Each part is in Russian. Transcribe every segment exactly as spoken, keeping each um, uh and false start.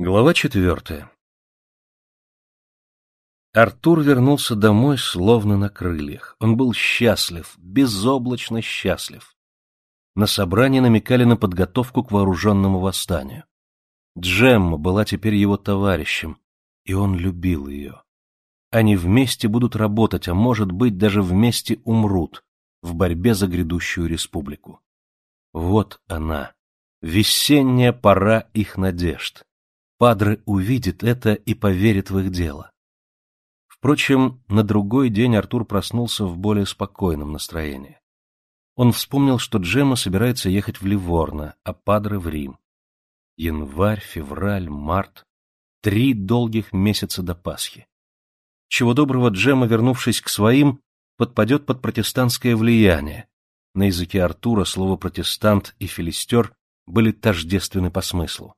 Глава четвертая. Артур вернулся домой словно на крыльях. Он был счастлив, безоблачно счастлив. На собрании намекали на подготовку к вооруженному восстанию. Джемма была теперь его товарищем, и он любил ее. Они вместе будут работать, а может быть, даже вместе умрут в борьбе за грядущую республику. Вот она, весенняя пора их надежд. Падре увидит это и поверит в их дело. Впрочем, на другой день Артур проснулся в более спокойном настроении. Он вспомнил, что Джемма собирается ехать в Ливорно, а Падре в Рим. Январь, февраль, март — три долгих месяца до Пасхи. Чего доброго, Джемма, вернувшись к своим, подпадет под протестантское влияние. На языке Артура слова «протестант» и «филистер» были тождественны по смыслу.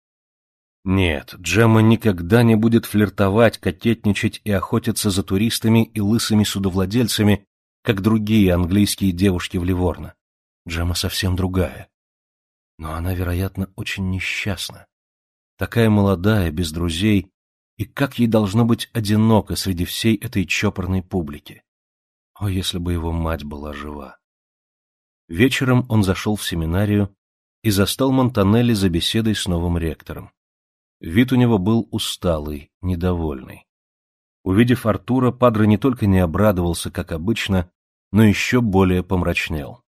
Нет, Джемма никогда не будет флиртовать, кокетничать и охотиться за туристами и лысыми судовладельцами, как другие английские девушки в Ливорно. Джемма совсем другая. Но она, вероятно, очень несчастна. Такая молодая, без друзей, и как ей должно быть одиноко среди всей этой чопорной публики. О, если бы его мать была жива! Вечером он зашел в семинарию и застал Монтанелли за беседой с новым ректором. Вид у него был усталый, недовольный. Увидев Артура, Падре не только не обрадовался, как обычно, но еще более помрачнел.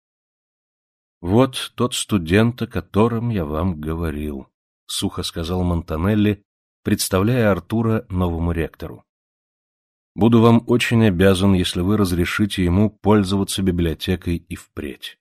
— Вот тот студент, о котором я вам говорил, — сухо сказал Монтанелли, представляя Артура новому ректору. — Буду вам очень обязан, если вы разрешите ему пользоваться библиотекой и впредь.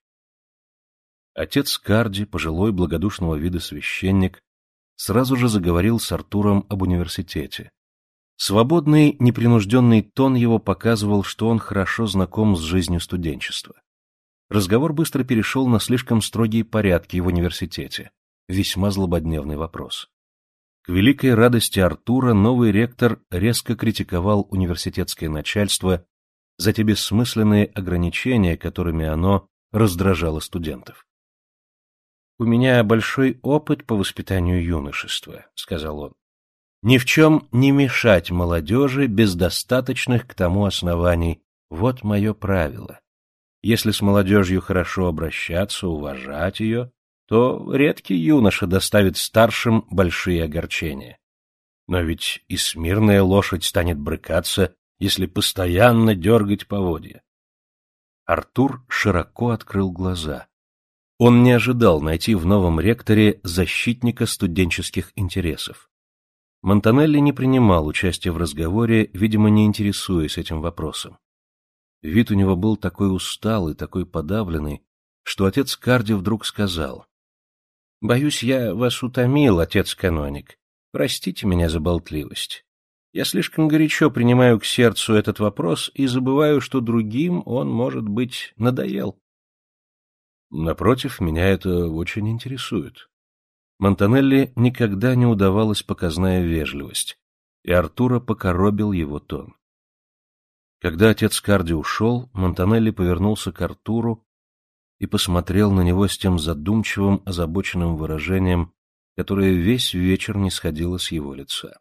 Отец Карди, пожилой благодушного вида священник, сразу же заговорил с Артуром об университете. Свободный, непринужденный тон его показывал, что он хорошо знаком с жизнью студенчества. Разговор быстро перешел на слишком строгие порядки в университете, весьма злободневный вопрос. К великой радости Артура новый ректор резко критиковал университетское начальство за те бессмысленные ограничения, которыми оно раздражало студентов. — У меня большой опыт по воспитанию юношества, — сказал он. — Ни в чем не мешать молодежи без достаточных к тому оснований. Вот мое правило. Если с молодежью хорошо обращаться, уважать ее, то редкий юноша доставит старшим большие огорчения. Но ведь и смирная лошадь станет брыкаться, если постоянно дергать поводья. Артур широко открыл глаза. Он не ожидал найти в новом ректоре защитника студенческих интересов. Монтанелли не принимал участия в разговоре, видимо, не интересуясь этим вопросом. Вид у него был такой усталый, такой подавленный, что отец Карди вдруг сказал: — Боюсь, я вас утомил, отец-каноник. Простите меня за болтливость. Я слишком горячо принимаю к сердцу этот вопрос и забываю, что другим он, может быть, надоел. Напротив, меня это очень интересует. Монтанелли никогда не удавалась показная вежливость, и Артура покоробил его тон. Когда отец Карди ушел, Монтанелли повернулся к Артуру и посмотрел на него с тем задумчивым, озабоченным выражением, которое весь вечер не сходило с его лица.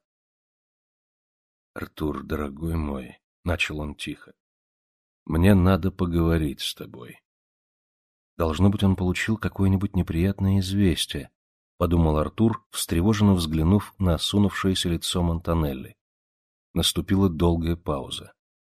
— Артур, дорогой мой, — начал он тихо, — мне надо поговорить с тобой. Должно быть, он получил какое-нибудь неприятное известие, — подумал Артур, встревоженно взглянув на осунувшееся лицо Монтанелли. Наступила долгая пауза.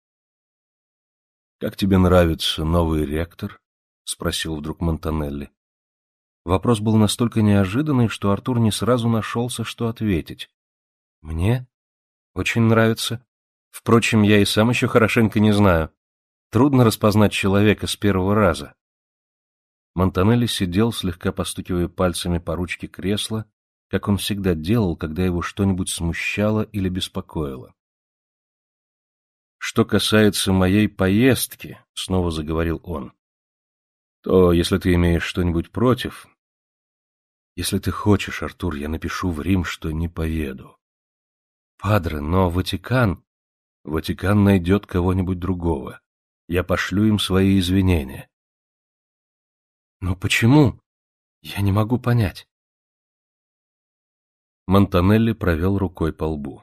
— Как тебе нравится новый ректор? — спросил вдруг Монтанелли. Вопрос был настолько неожиданный, что Артур не сразу нашелся, что ответить. — Мне? Очень нравится. Впрочем, я и сам еще хорошенько не знаю. Трудно распознать человека с первого раза. Монтанелли сидел, слегка постукивая пальцами по ручке кресла, как он всегда делал, когда его что-нибудь смущало или беспокоило. — Что касается моей поездки, — снова заговорил он, — то, если ты имеешь что-нибудь против... Если ты хочешь, Артур, я напишу в Рим, что не поеду. — Падре, но Ватикан... — Ватикан найдет кого-нибудь другого. Я пошлю им свои извинения. — Но почему? Я не могу понять. Монтанелли провел рукой по лбу.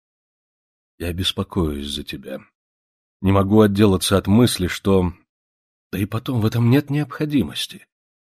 Я беспокоюсь за тебя. Не могу отделаться от мысли, что... Да и потом в этом нет необходимости.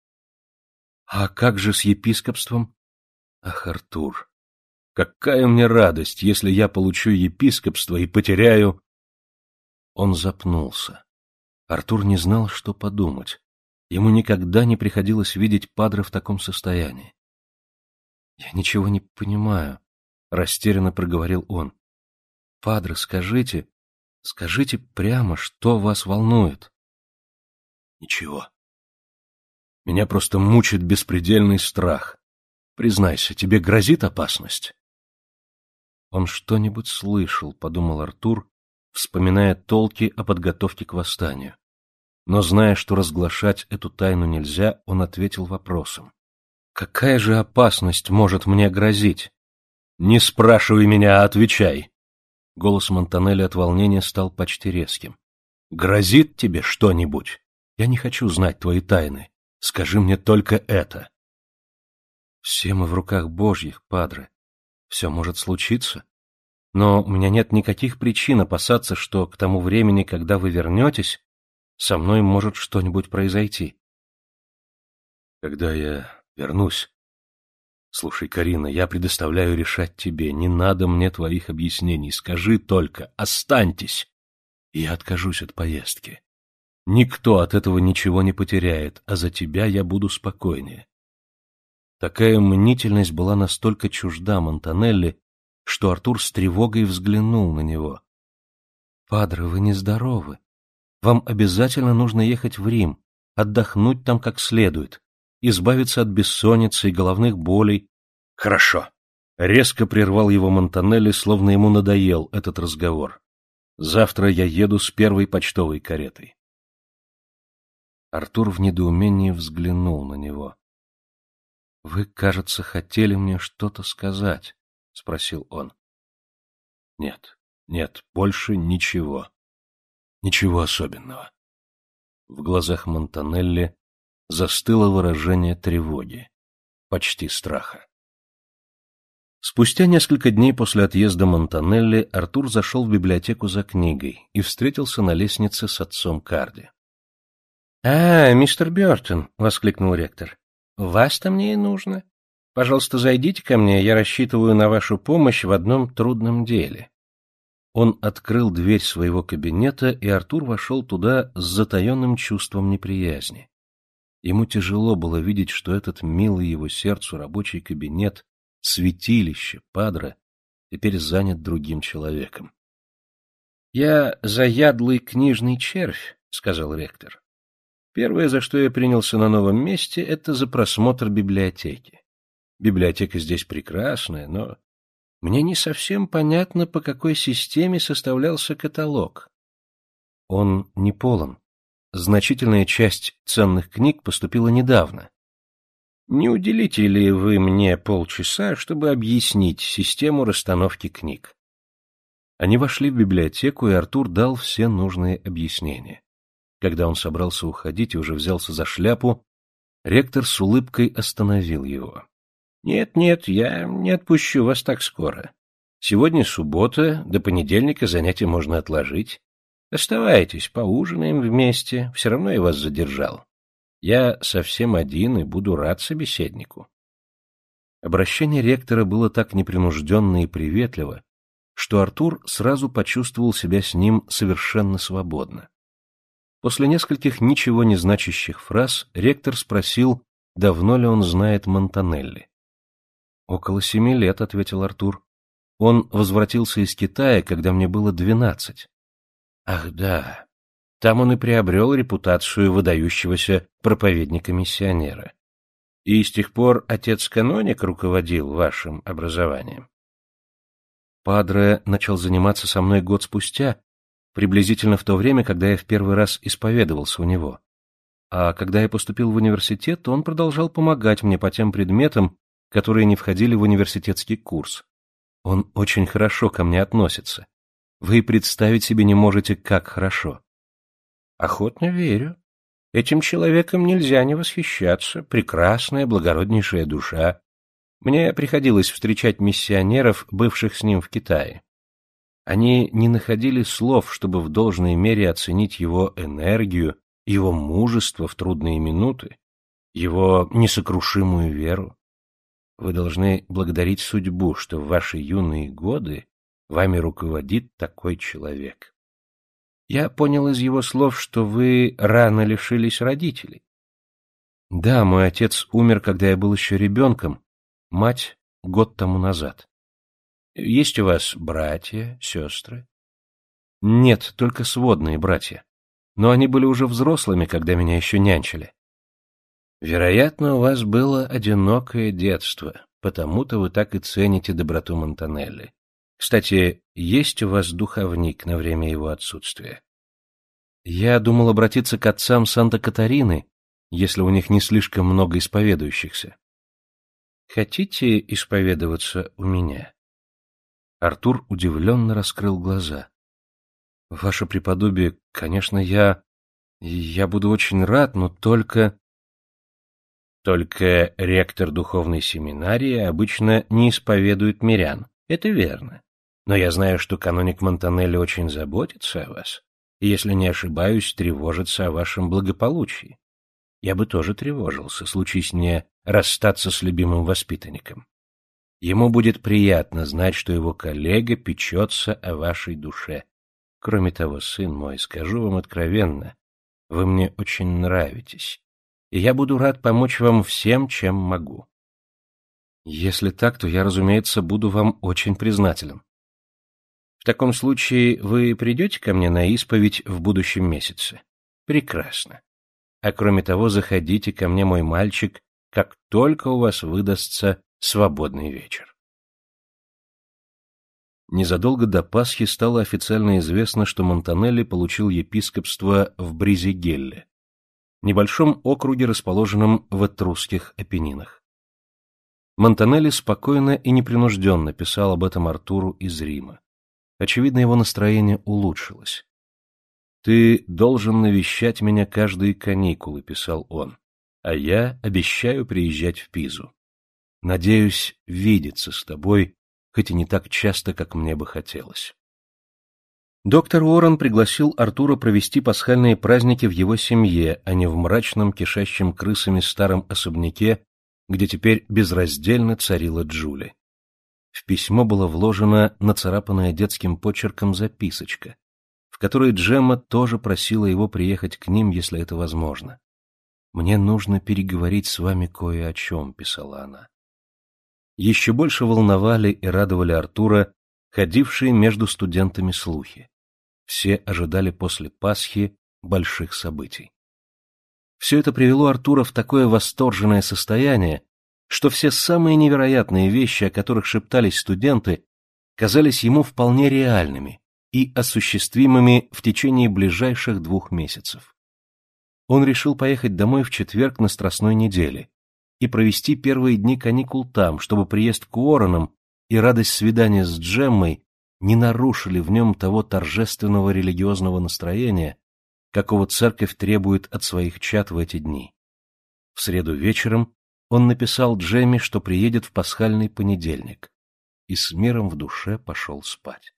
А как же с епископством? Ах, Артур, какая мне радость, если я получу епископство и потеряю... Он запнулся. Артур не знал, что подумать. Ему никогда не приходилось видеть падре в таком состоянии. «Я ничего не понимаю», — растерянно проговорил он. «Падре, скажите, скажите прямо, что вас волнует?» «Ничего. Меня просто мучает беспредельный страх. Признайся, тебе грозит опасность?» «Он что-нибудь слышал», — подумал Артур, вспоминая толки о подготовке к восстанию. Но, зная, что разглашать эту тайну нельзя, он ответил вопросом. «Какая же опасность может мне грозить?» «Не спрашивай меня, а отвечай!» Голос Монтанелли от волнения стал почти резким. «Грозит тебе что-нибудь? Я не хочу знать твои тайны. Скажи мне только это». «Все мы в руках Божьих, падре. Все может случиться. Но у меня нет никаких причин опасаться, что к тому времени, когда вы вернетесь, со мной может что-нибудь произойти». «Когда я вернусь... Слушай, Карина, я предоставляю решать тебе. Не надо мне твоих объяснений. Скажи только, останьтесь, и я откажусь от поездки. Никто от этого ничего не потеряет, а за тебя я буду спокойнее». Такая мнительность была настолько чужда Монтанелли, что Артур с тревогой взглянул на него. «Падре, вы нездоровы. Вам обязательно нужно ехать в Рим, отдохнуть там как следует, избавиться от бессонницы и головных болей». «Хорошо», — резко прервал его Монтанелли, словно ему надоел этот разговор. «Завтра я еду с первой почтовой каретой». Артур в недоумении взглянул на него. «Вы, кажется, хотели мне что-то сказать», — спросил он. «Нет, нет, больше ничего. Ничего особенного». В глазах Монтанелли застыло выражение тревоги, почти страха. Спустя несколько дней после отъезда Монтанелли Артур зашел в библиотеку за книгой и встретился на лестнице с отцом Карди. — А, мистер Бёртон, — воскликнул ректор, — вас-то мне и нужно. Пожалуйста, зайдите ко мне, я рассчитываю на вашу помощь в одном трудном деле. Он открыл дверь своего кабинета, и Артур вошел туда с затаенным чувством неприязни. Ему тяжело было видеть, что этот милый его сердцу рабочий кабинет, святилище падре, теперь занят другим человеком. — Я заядлый книжный червь, — сказал ректор. Первое, за что я принялся на новом месте, это за просмотр библиотеки. Библиотека здесь прекрасная, но мне не совсем понятно, по какой системе составлялся каталог. Он не полон. Значительная часть ценных книг поступила недавно. Не уделите ли вы мне полчаса, чтобы объяснить систему расстановки книг? Они вошли в библиотеку, и Артур дал все нужные объяснения. Когда он собрался уходить и уже взялся за шляпу, ректор с улыбкой остановил его. «Нет, нет, я не отпущу вас так скоро. Сегодня суббота, до понедельника занятия можно отложить. Оставайтесь, поужинаем вместе, все равно я вас задержал. Я совсем один и буду рад собеседнику». Обращение ректора было так непринужденно и приветливо, что Артур сразу почувствовал себя с ним совершенно свободно. После нескольких ничего не значащих фраз ректор спросил, давно ли он знает Монтанелли. «Около семи лет», — ответил Артур. «Он возвратился из Китая, когда мне было двенадцать». «Ах да, там он и приобрел репутацию выдающегося проповедника-миссионера. И с тех пор отец-каноник руководил вашим образованием?» «Падре начал заниматься со мной год спустя, приблизительно в то время, когда я в первый раз исповедовался у него. А когда я поступил в университет, он продолжал помогать мне по тем предметам, которые не входили в университетский курс. Он очень хорошо ко мне относится. Вы представить себе не можете, как хорошо». «Охотно верю. Этим человеком нельзя не восхищаться. Прекрасная, благороднейшая душа. Мне приходилось встречать миссионеров, бывших с ним в Китае. Они не находили слов, чтобы в должной мере оценить его энергию, его мужество в трудные минуты, его несокрушимую веру. Вы должны благодарить судьбу, что в ваши юные годы вами руководит такой человек. Я понял из его слов, что вы рано лишились родителей. Да, мой отец умер, когда я был еще ребенком, мать — год тому назад. Есть у вас братья, сестры? Нет, только сводные братья. Но они были уже взрослыми, когда меня еще нянчили. Вероятно, у вас было одинокое детство, потому-то вы так и цените доброту Монтанелли. Кстати, есть у вас духовник на время его отсутствия? Я думал обратиться к отцам Санта-Катарины, если у них не слишком много исповедующихся. Хотите исповедоваться у меня? Артур удивленно раскрыл глаза. Ваше преподобие, конечно, я... я буду очень рад, но только... Только ректор духовной семинарии обычно не исповедует мирян. Это верно. Но я знаю, что каноник Монтанелли очень заботится о вас, и, если не ошибаюсь, тревожится о вашем благополучии. Я бы тоже тревожился, случись мне расстаться с любимым воспитанником. Ему будет приятно знать, что его коллега печется о вашей душе. Кроме того, сын мой, скажу вам откровенно, вы мне очень нравитесь, и я буду рад помочь вам всем, чем могу. Если так, то я, разумеется, буду вам очень признателен. В таком случае вы придете ко мне на исповедь в будущем месяце? Прекрасно. А кроме того, заходите ко мне, мой мальчик, как только у вас выдастся свободный вечер. Незадолго до Пасхи стало официально известно, что Монтанелли получил епископство в Бризигелле, небольшом округе, расположенном в Этрусских Апеннинах. Монтанелли спокойно и непринужденно писал об этом Артуру из Рима. Очевидно, его настроение улучшилось. «Ты должен навещать меня каждые каникулы», — писал он, — «а я обещаю приезжать в Пизу. Надеюсь видеться с тобой, хоть и не так часто, как мне бы хотелось». Доктор Уоррен пригласил Артура провести пасхальные праздники в его семье, а не в мрачном, кишащем крысами старом особняке, где теперь безраздельно царила Джули. В письмо была вложена нацарапанная детским почерком записочка, в которой Джемма тоже просила его приехать к ним, если это возможно. «Мне нужно переговорить с вами кое о чем», — писала она. Еще больше волновали и радовали Артура ходившие между студентами слухи. Все ожидали после Пасхи больших событий. Все это привело Артура в такое восторженное состояние, что все самые невероятные вещи, о которых шептались студенты, казались ему вполне реальными и осуществимыми в течение ближайших двух месяцев. Он решил поехать домой в четверг на Страстной неделе и провести первые дни каникул там, чтобы приезд к Уорренам и радость свидания с Джеммой не нарушили в нем того торжественного религиозного настроения, какого церковь требует от своих чад в эти дни. В среду вечером он написал Джемме, что приедет в пасхальный понедельник, и с миром в душе пошел спать.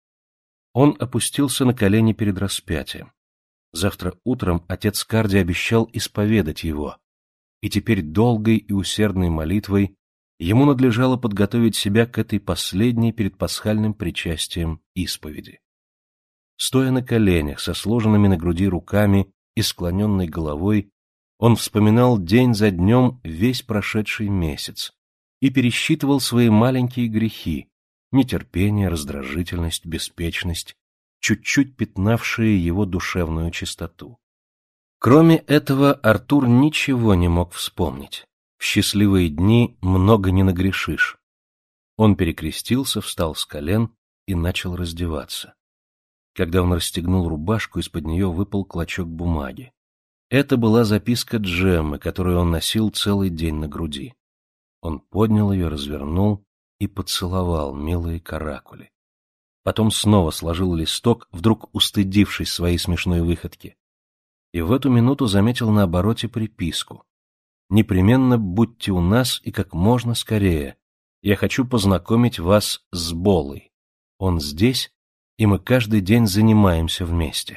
Он опустился на колени перед распятием. Завтра утром отец Карди обещал исповедать его, и теперь долгой и усердной молитвой ему надлежало подготовить себя к этой последней перед пасхальным причастием исповеди. Стоя на коленях, со сложенными на груди руками и склоненной головой, он вспоминал день за днем весь прошедший месяц и пересчитывал свои маленькие грехи, нетерпение, раздражительность, беспечность, чуть-чуть пятнавшие его душевную чистоту. Кроме этого, Артур ничего не мог вспомнить. В счастливые дни много не нагрешишь. Он перекрестился, встал с колен и начал раздеваться. Когда он расстегнул рубашку, из-под нее выпал клочок бумаги. Это была записка Джеммы, которую он носил целый день на груди. Он поднял ее, развернул и поцеловал милые каракули. Потом снова сложил листок, вдруг устыдившись своей смешной выходки. И в эту минуту заметил на обороте приписку. Непременно будьте у нас и как можно скорее. Я хочу познакомить вас с Болой. Он здесь, и мы каждый день занимаемся вместе».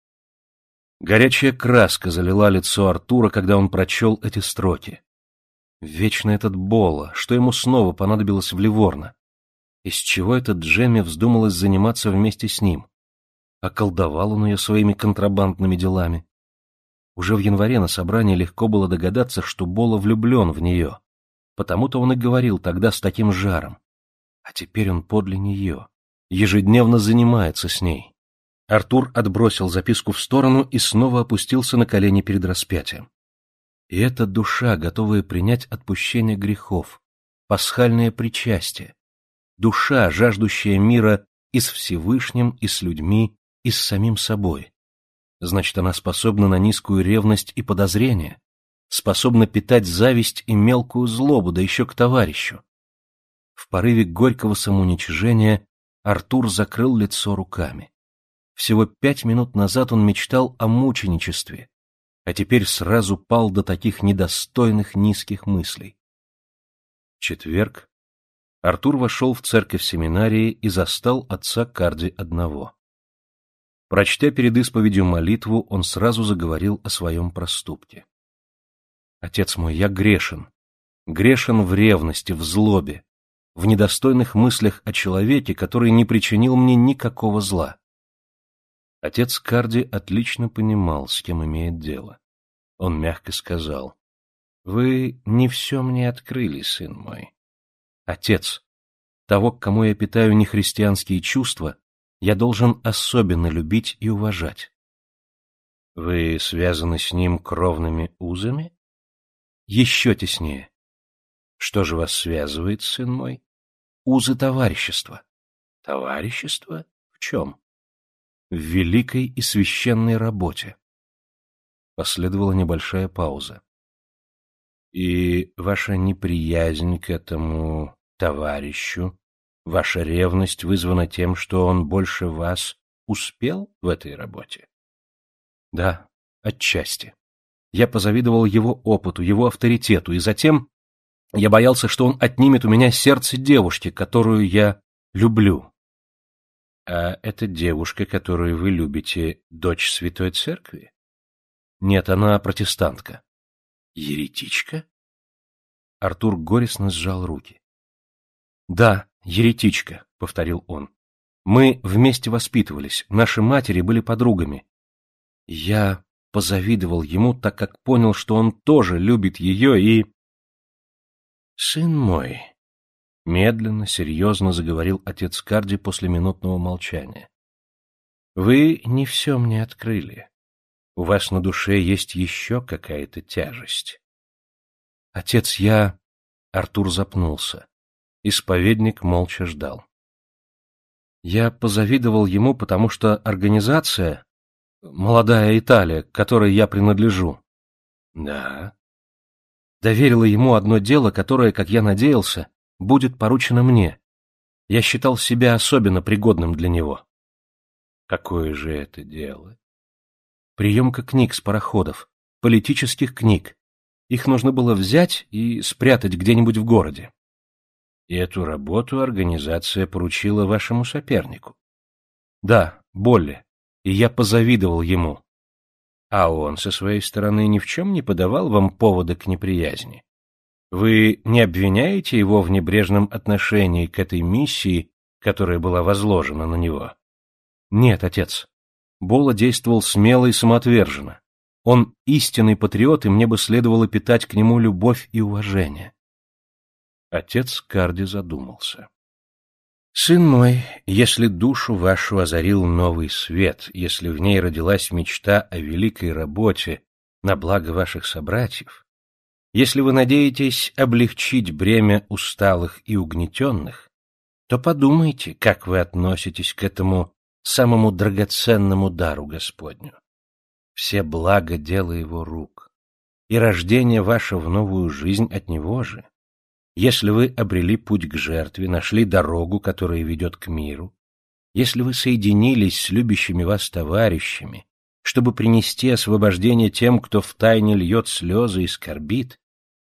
Горячая краска залила лицо Артура, когда он прочел эти строки. Вечно этот Бола, что ему снова понадобилось в Ливорно? Из чего этот Джемме вздумалось заниматься вместе с ним? Околдовал он ее своими контрабандными делами. Уже в январе на собрании легко было догадаться, что Бола влюблен в нее. Потому-то он и говорил тогда с таким жаром. А теперь он подле нее, ежедневно занимается с ней. Артур отбросил записку в сторону и снова опустился на колени перед распятием. И эта душа, готовая принять отпущение грехов, пасхальное причастие, душа, жаждущая мира и с Всевышним, и с людьми, и с самим собой. Значит, она способна на низкую ревность и подозрение, способна питать зависть и мелкую злобу, да еще к товарищу. В порыве горького самоуничижения Артур закрыл лицо руками. Всего пять минут назад он мечтал о мученичестве, а теперь сразу пал до таких недостойных низких мыслей. В четверг Артур вошел в церковь семинарии и застал отца Карди одного. Прочтя перед исповедью молитву, он сразу заговорил о своем проступке. «Отец мой, я грешен. Грешен в ревности, в злобе, в недостойных мыслях о человеке, который не причинил мне никакого зла». Отец Карди отлично понимал, с кем имеет дело. Он мягко сказал: «Вы не все мне открыли, сын мой. Отец, того, к кому я питаю нехристианские чувства, я должен особенно любить и уважать». «Вы связаны с ним кровными узами?» «Еще теснее». «Что же вас связывает, сын мой?» «Узы товарищества». «Товарищество? В чем?» «В великой и священной работе». Последовала небольшая пауза. «И ваша неприязнь к этому товарищу, ваша ревность вызвана тем, что он больше вас успел в этой работе?» «Да, отчасти. Я позавидовал его опыту, его авторитету, и затем я боялся, что он отнимет у меня сердце девушки, которую я люблю». «А эта девушка, которую вы любите, дочь Святой Церкви?» «Нет, она протестантка». «Еретичка?» Артур горестно сжал руки. «Да, еретичка», — повторил он. «Мы вместе воспитывались, наши матери были подругами. Я позавидовал ему, так как понял, что он тоже любит ее и...» «Сын мой», — медленно, серьезно заговорил отец Карди после минутного молчания, — «вы не все мне открыли. У вас на душе есть еще какая-то тяжесть». «Отец, я...» — Артур запнулся. Исповедник молча ждал. «Я позавидовал ему, потому что организация, молодая Италия, к которой я принадлежу...» «Да...» «доверила ему одно дело, которое, как я надеялся, будет поручено мне. Я считал себя особенно пригодным для него». «Какое же это дело?» «Приемка книг с пароходов, политических книг. Их нужно было взять и спрятать где-нибудь в городе». «И эту работу организация поручила вашему сопернику?» «Да, Болле, и я позавидовал ему». «А он со своей стороны ни в чем не подавал вам повода к неприязни? Вы не обвиняете его в небрежном отношении к этой миссии, которая была возложена на него?» «Нет, отец. Болла действовал смело и самоотверженно. Он истинный патриот, и мне бы следовало питать к нему любовь и уважение». Отец Карди задумался. «Сын мой, если душу вашу озарил новый свет, если в ней родилась мечта о великой работе на благо ваших собратьев, если вы надеетесь облегчить бремя усталых и угнетенных, то подумайте, как вы относитесь к этому самому драгоценному дару Господню. Все блага дела его рук, и рождение ваше в новую жизнь от него же. Если вы обрели путь к жертве, нашли дорогу, которая ведет к миру, если вы соединились с любящими вас товарищами, чтобы принести освобождение тем, кто втайне льет слезы и скорбит,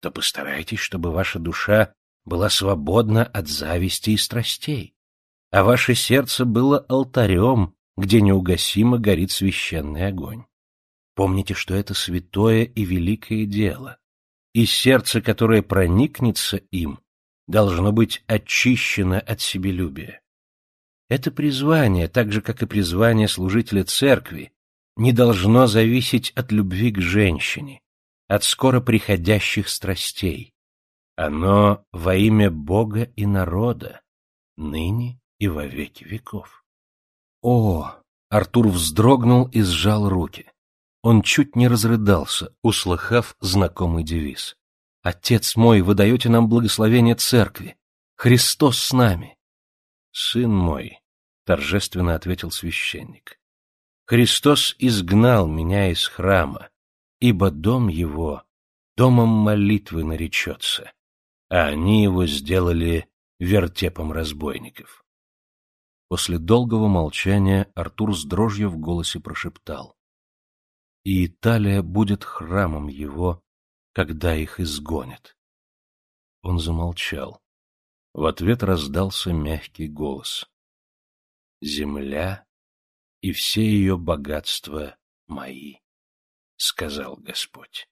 то постарайтесь, чтобы ваша душа была свободна от зависти и страстей, а ваше сердце было алтарем, где неугасимо горит священный огонь. Помните, что это святое и великое дело, и сердце, которое проникнется им, должно быть очищено от себелюбия. Это призвание, так же, как и призвание служителя церкви, не должно зависеть от любви к женщине, от скоро приходящих страстей. Оно во имя Бога и народа, ныне и во веки веков. О! Артур вздрогнул и сжал руки. Он чуть не разрыдался, услыхав знакомый девиз. «Отец мой, вы даете нам благословение церкви! Христос с нами!» «Сын мой», — торжественно ответил священник, — «Христос изгнал меня из храма, ибо дом его домом молитвы наречется, а они его сделали вертепом разбойников». После долгого молчания Артур с дрожью в голосе прошептал: «И Италия будет храмом его, когда их изгонят». Он замолчал. В ответ раздался мягкий голос: «Земля и все ее богатства мои, — сказал Господь».